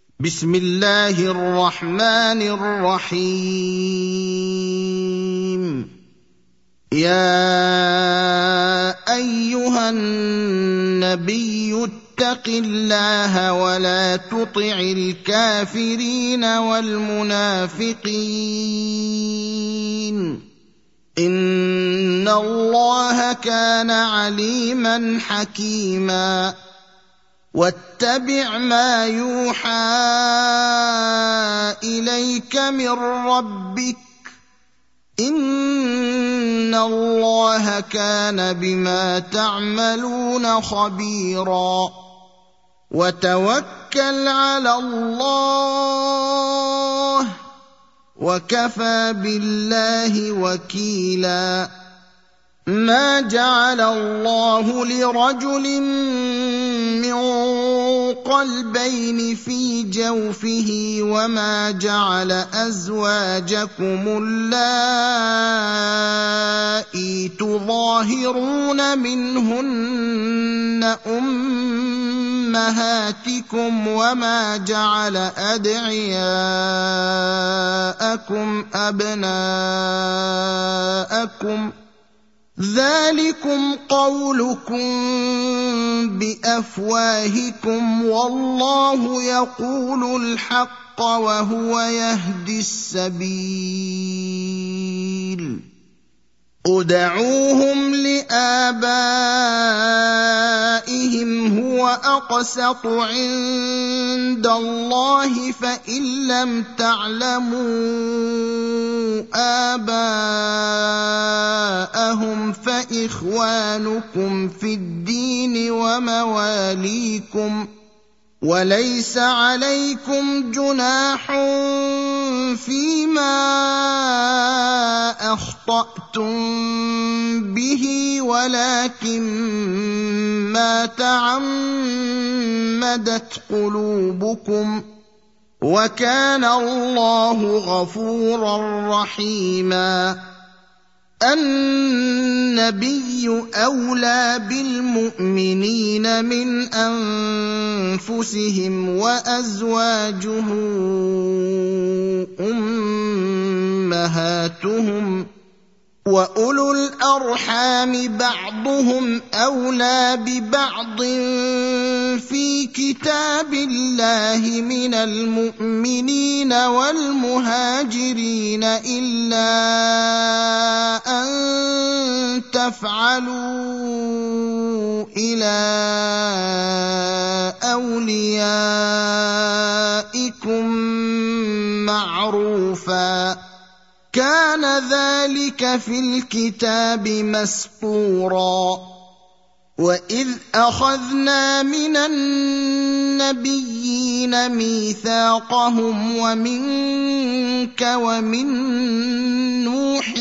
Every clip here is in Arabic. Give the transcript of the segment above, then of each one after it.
بسم الله الرحمن الرحيم. يا ايها النبي اتق الله ولا تطع الكافرين والمنافقين ان الله كان عليما حكيما. واتبع ما يوحى اليك من ربك ان الله كان بما تعملون خبيرا. وتوكل على الله وكفى بالله وكيلا. ما جعل الله لرجل من قلبين في جوفه وما جعل أزواجكم اللائي تظاهرون منهن أمهاتكم وما جعل أدعياءكم أبناءكم ذلكم قولكم بأفواهكم والله يقول الحق وهو يهدي السبيل. ادعوهم لآبائهم هو أقسط عند الله فإن لم تعلموا آباءهم فإخوانكم في الدين ومواليكم وليس عليكم جناح فيما أخطأتم به ولكن ما تعمدت قلوبكم وكان الله غفورا رحيما. النبي أولى بالمؤمنين من أنفسهم وأزواجه أمهاتهم وأولو الأرحام بعضهم أولى ببعض في كتاب الله من المؤمنين والمهاجرين إلا أن تفعلوا إلى أوليائكم معروفا كان ذلك في الكتاب مسطورا. وإذ أخذنا من النبيين ميثاقهم ومنك ومن نوح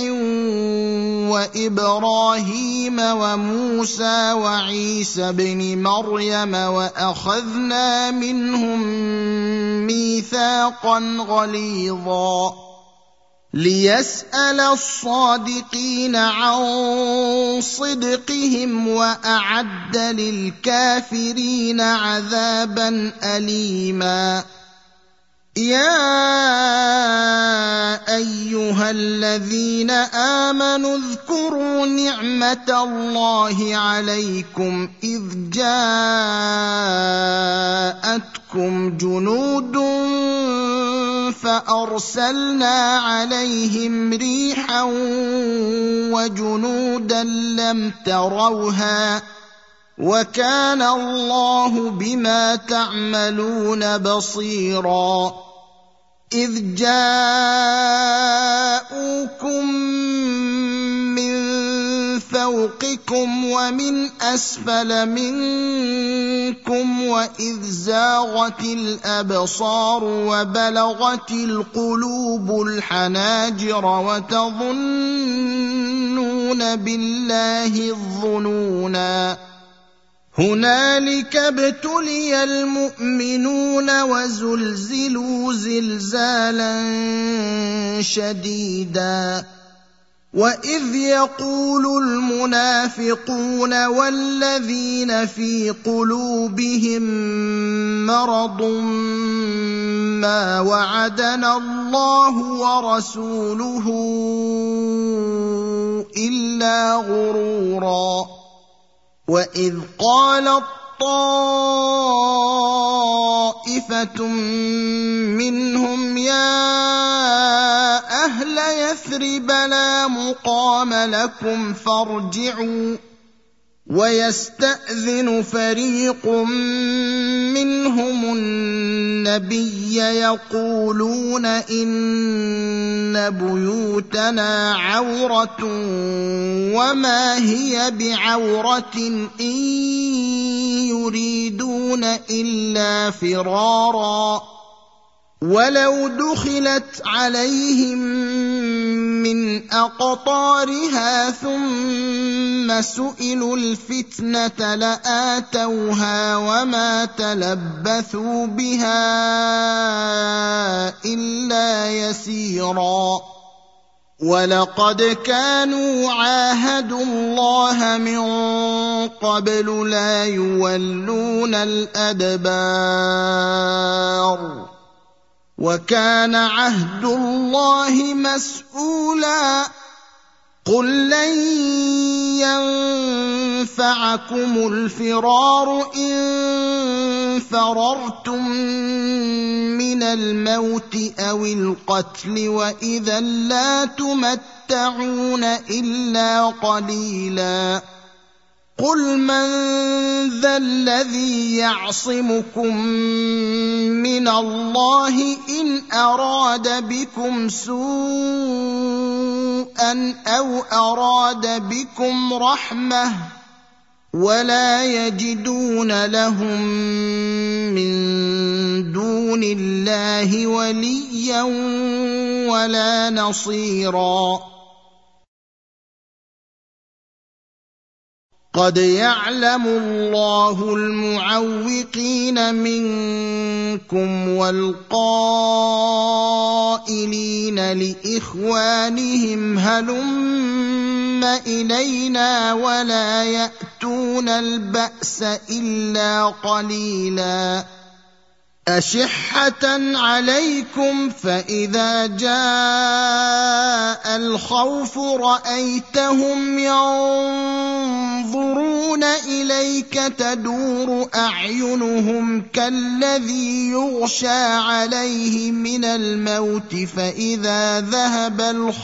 وإبراهيم وموسى وعيسى ابن مريم وأخذنا منهم ميثاقا غليظا ليسأل الصادقين عن صدقهم وأعد للكافرين عذابا أليما. يا أيها الذين آمنوا اذكروا نعمة الله عليكم إذ جاءتكم جنود فأرسلنا عليهم ريحا وجنودا لم تروها وكان الله بما تعملون بصيرا. إذ جاءوكم من فوقكم ومن أسفل منكم وإذ زاغت الأبصار وبلغت القلوب الحناجر وتظنون بالله الظنونا. هنالك ابتلي المؤمنون وزلزلوا زلزالا شديدا وإذ يقول المنافقون والذين في قلوبهم مرض ما وعدنا الله ورسوله إلا غرورا وإذ قالت طائفة منهم يا أهل يثرب لا مقام لكم فارجعوا ويستأذن فريق منهم النبي يقولون إن بيوتنا عورة وما هي بعورة إن يريدون إلا فرارا ولو دخلت عليهم من أقطارها ثم سئلوا الفتنة لآتوها وما تلبثوا بها إلا يسيرا ولقد كانوا عاهدوا الله من قبل لا يولون الأدبار وكان عهد الله مسؤولا قل لن ينفعكم الفرار إن فررتم من الموت أو القتل وإذا لا تمتعون إلا قليلا قل من ذا الذي يعصمكم من الله إن أراد بكم سوءا أو أراد بكم رحمة ولا يجدون لهم من دون الله وليا ولا نصيرا قد يعلم الله المعوقين منكم والقائلين لإخوانهم هلم إلينا ولا يأتون البأس إلا قليلا أشحة عليكم فإذا جاء الخوف رأيتهم ينظرون إليك تدور أعينهم كالذي يغشى عليه من الموت فإذا ذهب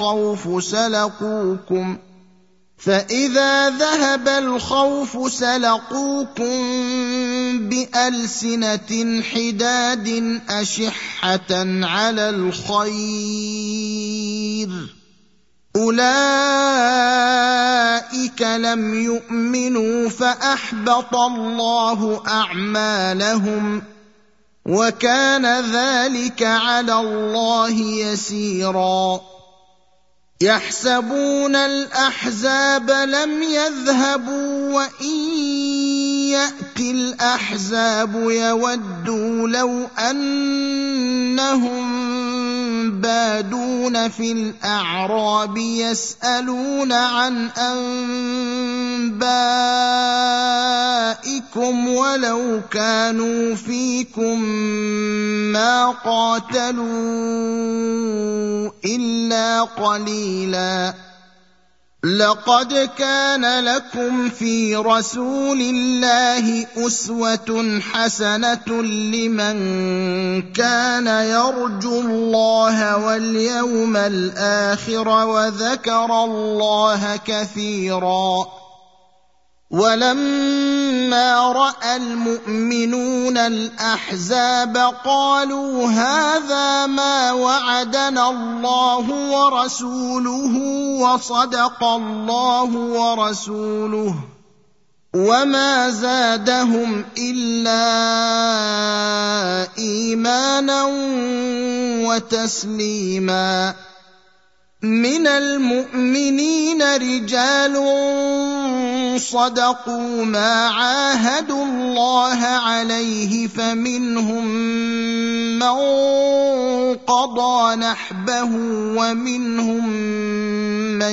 الخوف سلقوكم بألسنة حداد أشحة على الخير أولئك لم يؤمنوا فأحبط الله أعمالهم وكان ذلك على الله يسيرا يحسبون الأحزاب لم يذهبوا وإن يأتي الأحزاب يودوا لو أنهم بادون في الأعراب يسألون عن أنبائكم ولو كانوا فيكم ما قاتلوا إلا قليلا لقد كان لكم في رسول الله أسوة حسنة لمن كان يرجو الله واليوم الآخر وذكر الله كثيرا ولما رأى المؤمنون الأحزاب قالوا هذا ما وعدنا الله ورسوله وصدق الله ورسوله وما زادهم إلا إيمانا وتسليما من المؤمنين رجال صدقوا ما عاهدوا الله عليه فمنهم من قضى نحبه ومنهم من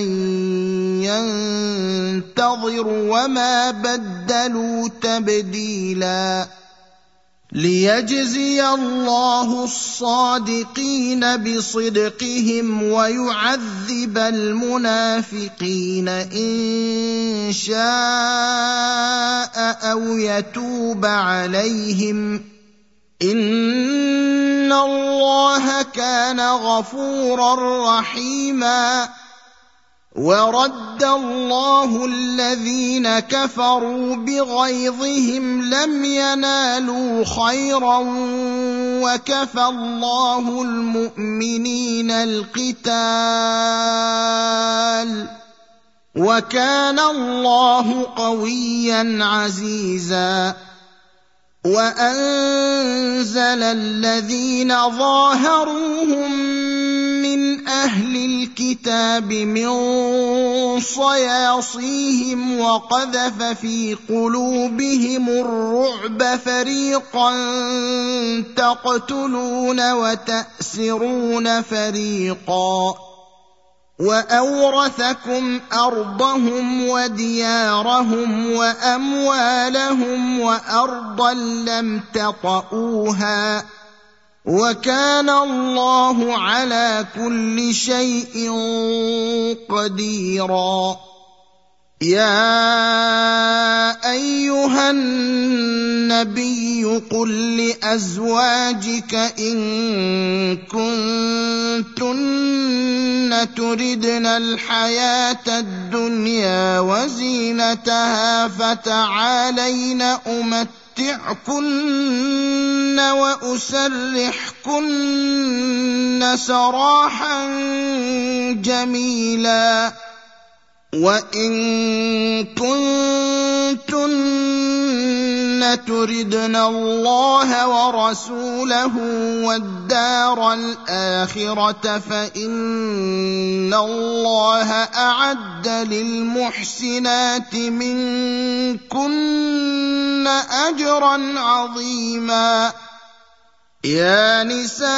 ينتظر وما بدلوا تبديلا ليجزي الله الصادقين بصدقهم ويعذب المنافقين إن شاء أو يتوب عليهم إن الله كان غفورا رحيما ورد الله الذين كفروا بغيظهم لم ينالوا خيرا وكفى الله المؤمنين القتال وكان الله قويا عزيزا وأنزل الذين ظاهروهم من أهل الكتاب من صياصيهم وقذف في قلوبهم الرعب فريقا تقتلون وتأسرون فريقا وأورثكم أرضهم وديارهم وأموالهم وأرضا لم تطئوها وكان الله على كل شيء قديرا يا أيها النبي قل لأزواجك إن كنتن تردن الحياة الدنيا وزينتها فتعالين أمتعكن وأسرحكن سراحا جميلا وإن كنتن تردن الله ورسوله والدار الآخرة فإن الله أعد للمحسنات منكن أجرا عظيما يا نساء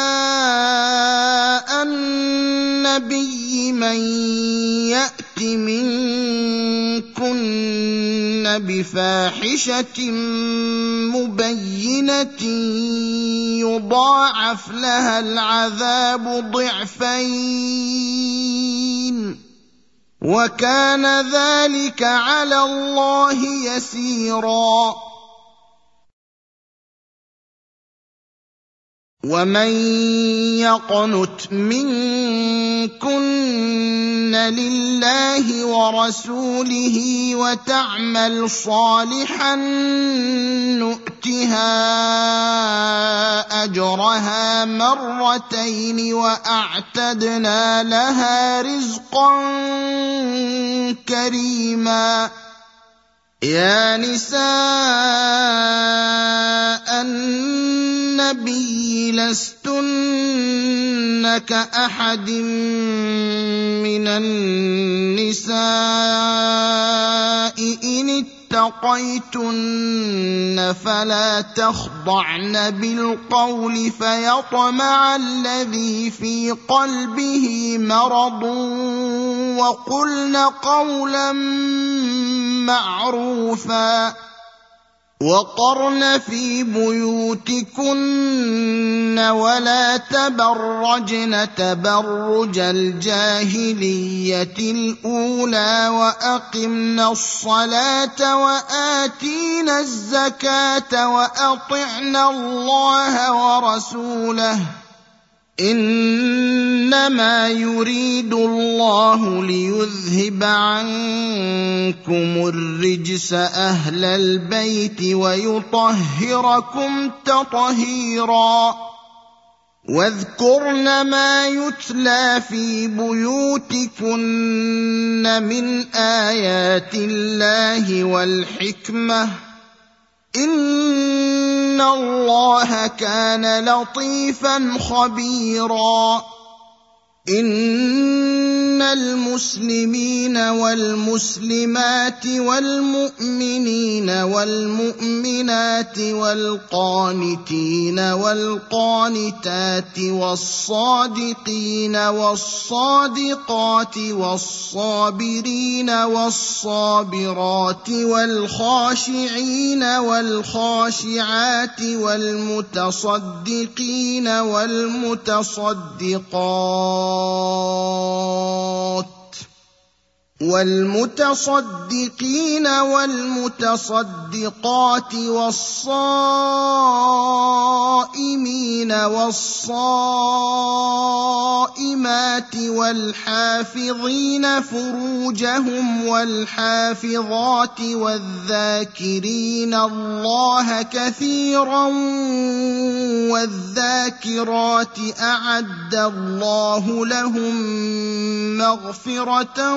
النبي من يأت منكن بفاحشة مبينة يضاعف لها العذاب ضعفين وكان ذلك على الله يسيرا ومن يقنت منكن لله ورسوله وتعمل صالحا نؤتها أجرها مرتين وأعتدنا لها رزقا كريما يا نساء النبي لستن كأحد من النساء إن اتقيتن فلا تخضعن بالقول فيطمع الذي في قلبه مرض وقلن قولا معروفا وقرن في بيوتكن ولا تبرجن تبرج الجاهلية الأولى وأقمنا الصلاة وآتينا الزكاة وأطعنا الله ورسوله إنما يريد الله ليذهب عنكم الرجس أهل البيت ويطهركم تطهيرا واذكرن ما يتلى في بيوتكن من آيات الله والحكمة إن الله كان لطيفا خبيرا إن المسلمين والمسلمات والمؤمنين والمؤمنات والقانتين والقانتات والصادقين والصادقات والصابرين والصابرات والخاشعين والخاشعات والمتصدقين والمتصدقات والصائمين والصائمات والحافظين فروجهم والحافظات والذاكرين الله كثيرا والذاكرات أعد الله لهم مغفرة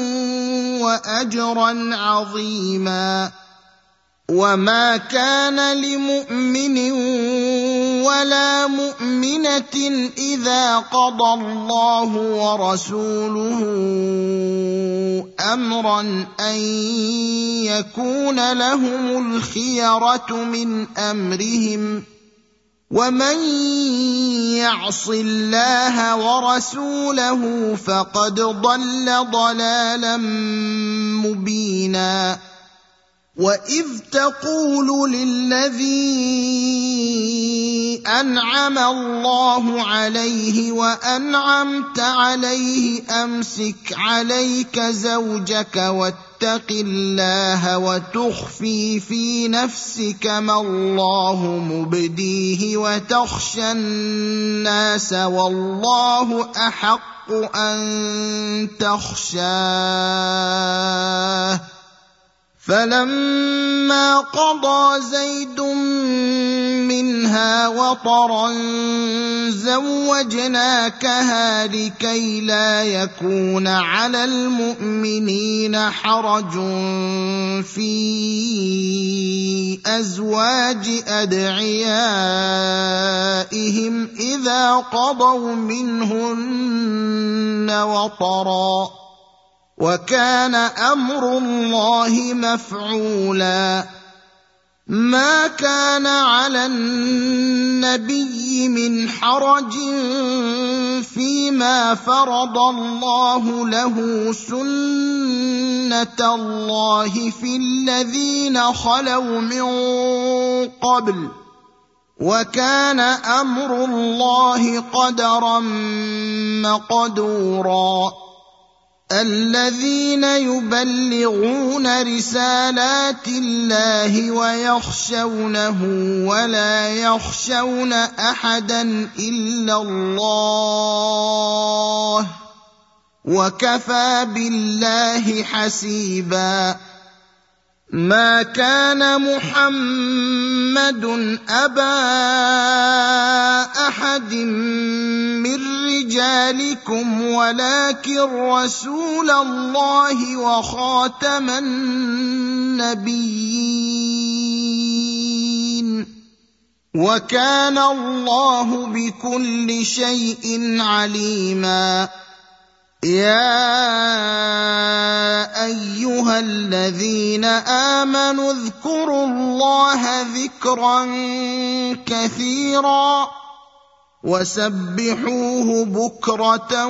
وأجرا عظيما. وما كان لمؤمن ولا مؤمنة إذا قضى الله ورسوله أمرا أن يكون لهم الخيرة من أمرهم ومن يعص الله ورسوله فقد ضل ضلالا مبينا. وإذ تقول للذي أنعم الله عليه وأنعمت عليه أمسك عليك زوجك واتق الله وتخفي في نفسك ما الله مبديه وتخشى الناس والله أحق أن تخشاه فلما قضى زيد منها وطرا زوجناكها لكي لا يكون على المؤمنين حرج في أزواج أدعيائهم إذا قضوا منهن وطرا وكان أمر الله مفعولا. ما كان على النبي من حرج فيما فرض الله له سنة الله في الذين خلوا من قبل وكان أمر الله قدرا مقدورا. الذين يبلغون رسالات الله ويخشونه ولا يخشون أحدا إلا الله وكفى بالله حسيبا. ما كان محمد أبا أحد من رجالكم ولكن رسول الله وخاتم النبيين وكان الله بكل شيء عليما. يا أيها الذين آمنوا اذكروا الله ذكرا كثيرا وسبحوه بكرة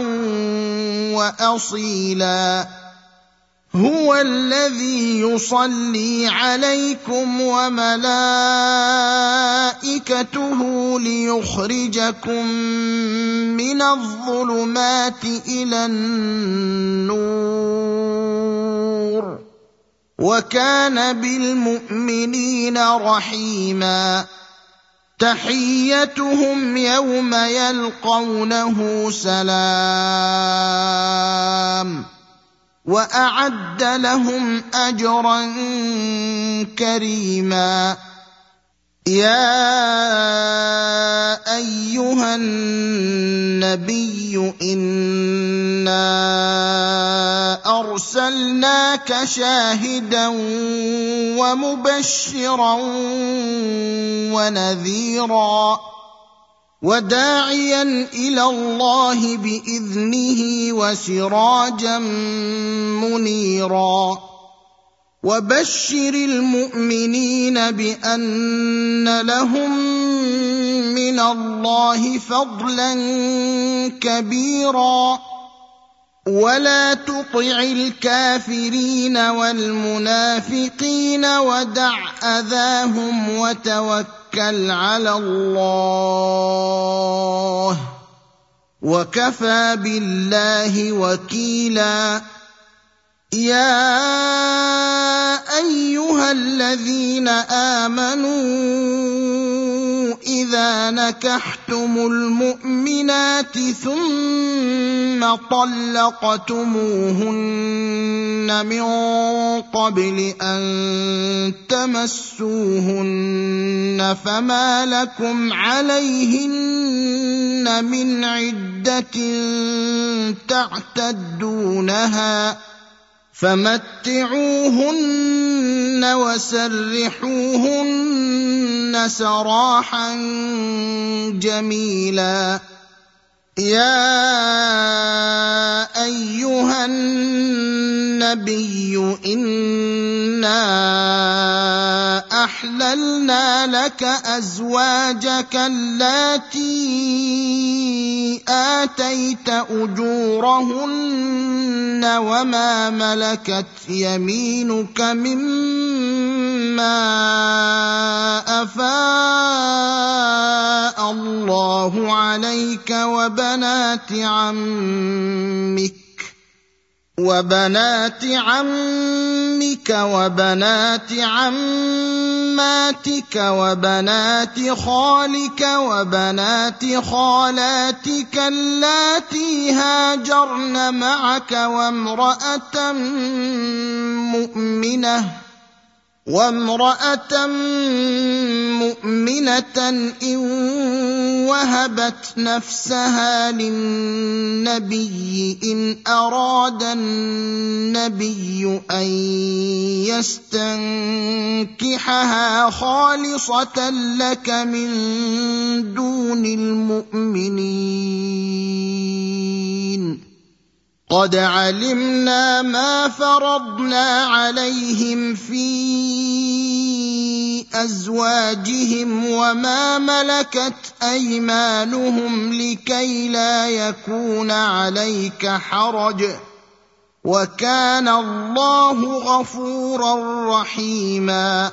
وأصيلا. هو الذي يصلي عليكم وملائكته ليخرجكم من الظلمات إلى النور وكان بالمؤمنين رحيما. تحيتهم يوم يلقونه سلام وأعد لهم أجرا كريما. يا أيها النبي إنا أرسلناك شاهدا ومبشرا ونذيرا وداعيا إلى الله بإذنه وسراجا منيرا وبشر المؤمنين بأن لهم من الله فضلا كبيرا ولا تطع الكافرين والمنافقين ودع أذاهم وتوكل على الله وكفى بالله وكيلا يا أيها الذين آمنوا إذا نكحتم المؤمنات ثم طلقتموهن من قبل أن تمسوهن فما لكم عليهن من عدة تعتدونها فمتعوهن وسرحوهن سراحا جميلا يا أيها النبي إنا أحللنا لك أزواجك اللاتي آتيت أجورهن وما ملكت يمينك مما أفاء الله عليك وبنات عمك وبنات عماتك وبنات خالك وبنات خالاتك اللاتي هاجرن معك وامرأة مؤمنة إن وهبت نفسها للنبي إن أراد النبي أن يستنكحها خالصة لك من دون المؤمنين قد علمنا ما فرضنا عليهم في أزواجهم وما ملكت أيمانهم لكي لا يكون عليك حرج وكان الله غفورا رحيما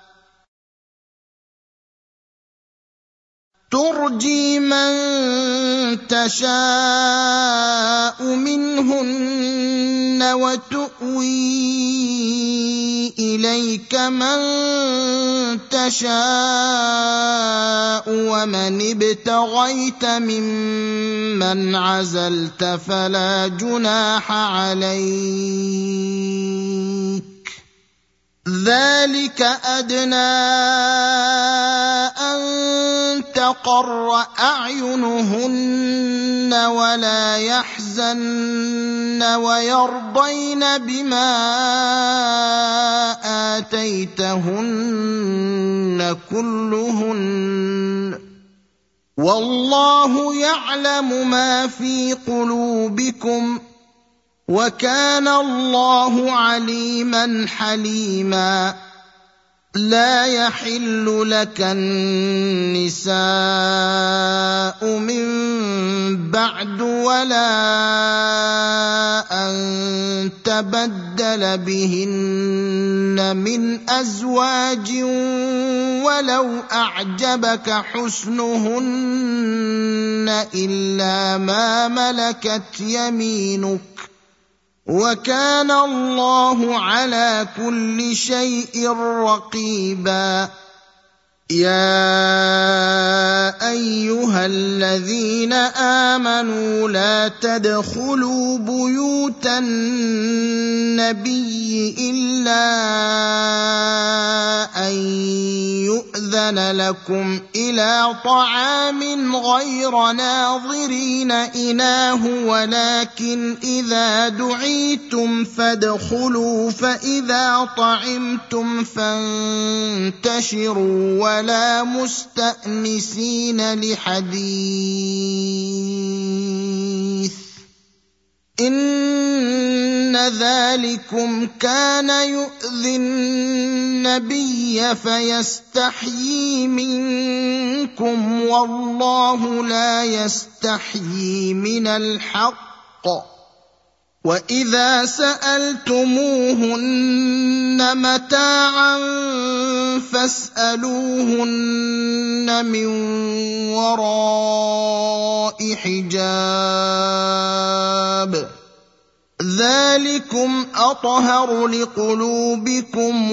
ترجي من تشاء منهن وتؤوي إليك من تشاء ومن ابتغيت ممن عزلت فلا جناح عليك ذلك أدنى أن تقر أعينهن ولا يحزن ويرضين بما آتيتهن كلهن والله يعلم ما في قلوبكم وكان الله عليما حليما لا يحل لك النساء من بعد ولا أن تبدل بهن من أزواج ولو أعجبك حسنهن إلا ما ملكت يمينك وكان الله على كل شيء رقيبا يا أيها الذين آمنوا لا تدخلوا بيوت النبي إلا أن يؤذن يأذن لكم إلى طعام غير ناظرين إناه ولكن إذا دعيتم فادخلوا فإذا طعمتم فانتشروا ولا مستأنسين لحديث إن ذلكم كان يؤذي النبي فيستحيي منكم والله لا يستحيي من الحق وإذا سألتموهن متاعا فاسألوهن من وراء حجاب ذلكم أطهر لقلوبكم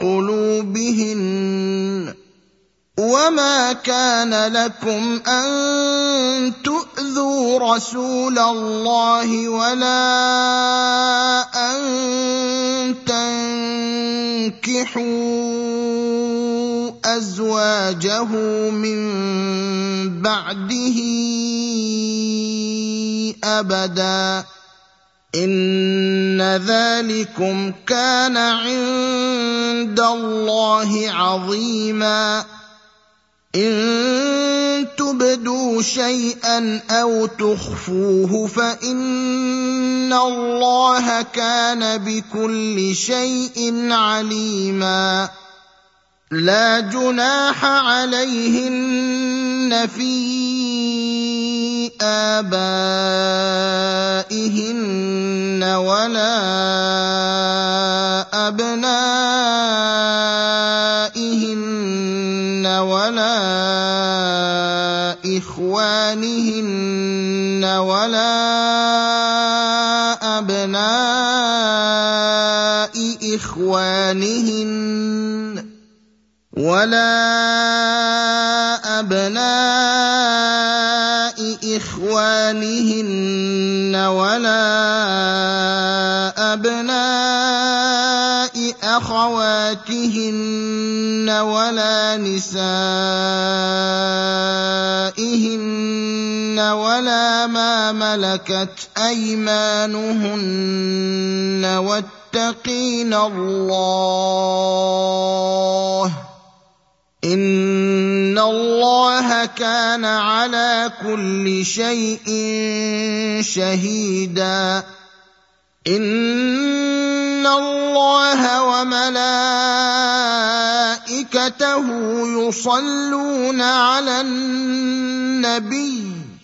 وقلوبهن وما كان لكم أن تؤذوا رسول الله ولا أن تنكحوا أزواجه من بعده أبدا إن ذلكم كان عند الله عظيما إن تبدوا شيئا أو تخفوه فإن الله كان بكل شيء عليما لا جناح عليهن في آبائهن ولا أبنائهن ولا إخوانهن ولا أبناء إخوانهن ولا أبناء إخوانهن ولا أبناء أخواتهن ولا نسائهن ولا ما ملكت أيمانهن واتقين الله إن الله كان على كل شيء شهيدا إن الله وملائكته يصلون على النبي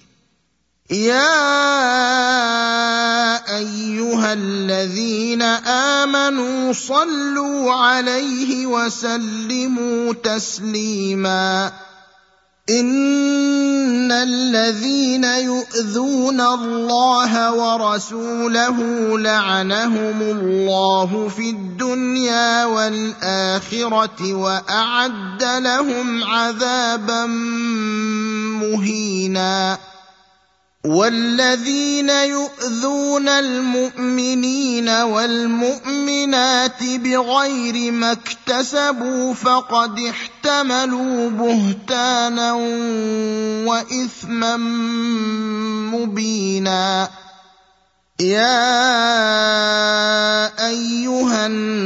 يا أيها الذين آمنوا صلوا عليه وسلموا تسليما إن الذين يؤذون الله ورسوله لعنهم الله في الدنيا والآخرة وأعد لهم عذابا مهينا والذين يؤذون المؤمنين والمؤمنات بغير ما اكتسبوا فقد احتملوا بهتانا وإثما مبينا يا أيها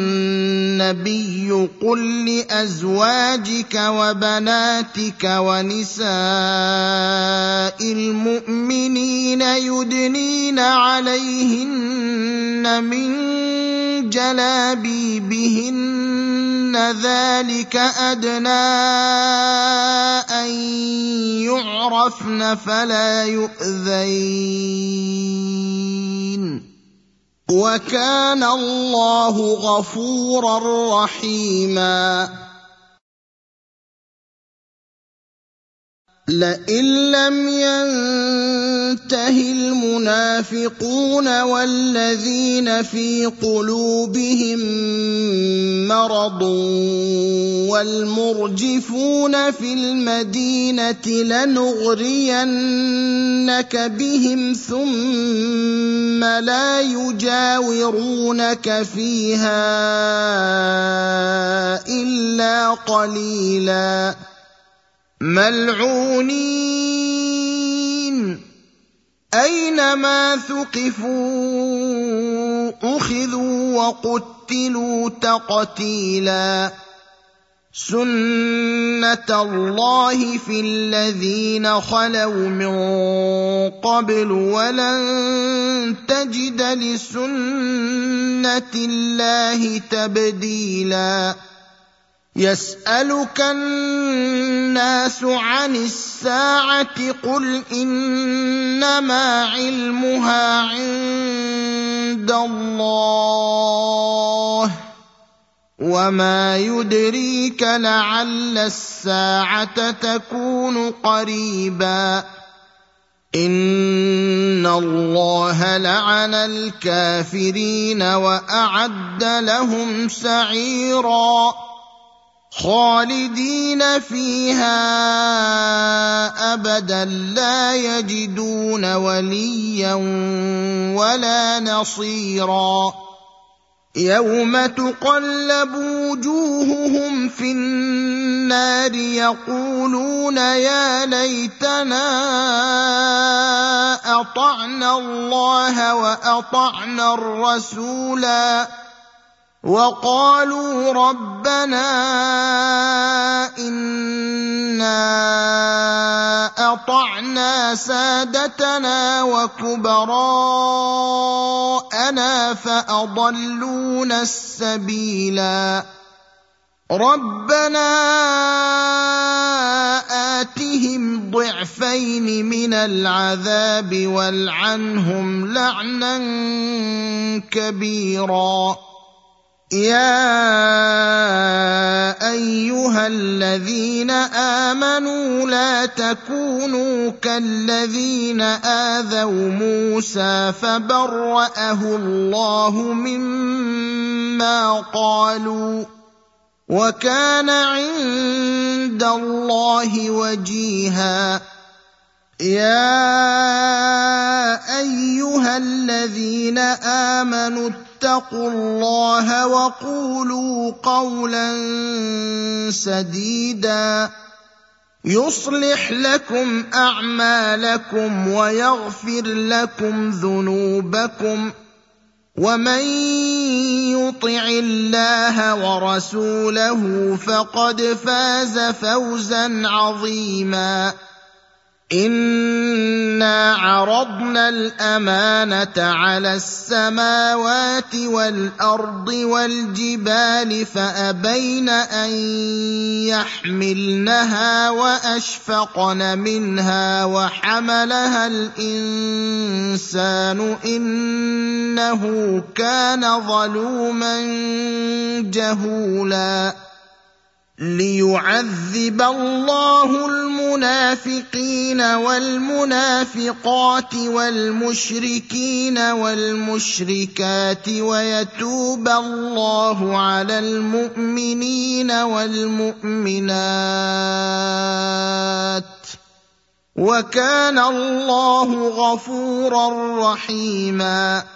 النبي قل لأزواجك وبناتك ونساء المؤمنين يدنين عليهن من جلابيبهن ذلك أدنى أن يعرفن فلا يؤذين وكان الله غفورا رحيما لئن لم ينته المنافقون والذين في قلوبهم مرض والمرجفون في المدينة لنغرينك بهم ثم لا يجاورونك فيها إلا قليلا ملعونين أينما ثقفوا أخذوا وقتلوا تقتيلا سنة الله في الذين خلوا من قبل ولن تجد لسنة الله تبديلا يسألك الناس عن الساعة قل إنما علمها عند الله وما يدريك لعل الساعة تكون قريبا إن الله لعن الكافرين وأعد لهم سعيرا خالدين فيها أبدا لا يجدون وليا ولا نصيرا يوم تقلب وجوههم في النار يقولون يا ليتنا أطعنا الله وأطعنا الرسولا وقالوا ربنا إنا أطعنا سادتنا وكبراءنا فأضلونا السبيلا ربنا آتهم ضعفين من العذاب والعنهم لعنا كبيرا يا أيها الذين آمنوا لا تكونوا كالذين آذوا موسى فبرأه الله مما قالوا وكان عند الله وجيها يا أيها الذين آمنوا اتقوا الله وقولوا قولا سديدا يصلح لكم أعمالكم ويغفر لكم ذنوبكم ومن يطع الله ورسوله فقد فاز فوزا عظيما إنا عرضنا الأمانة على السماوات والأرض والجبال فأبين أن يحملنها وأشفقن منها وحملها الإنسان إنه كان ظلوما جهولا ليعذب الله المنافقين والمنافقات والمشركين والمشركات ويتوب الله على المؤمنين والمؤمنات وكان الله غفورا رحيما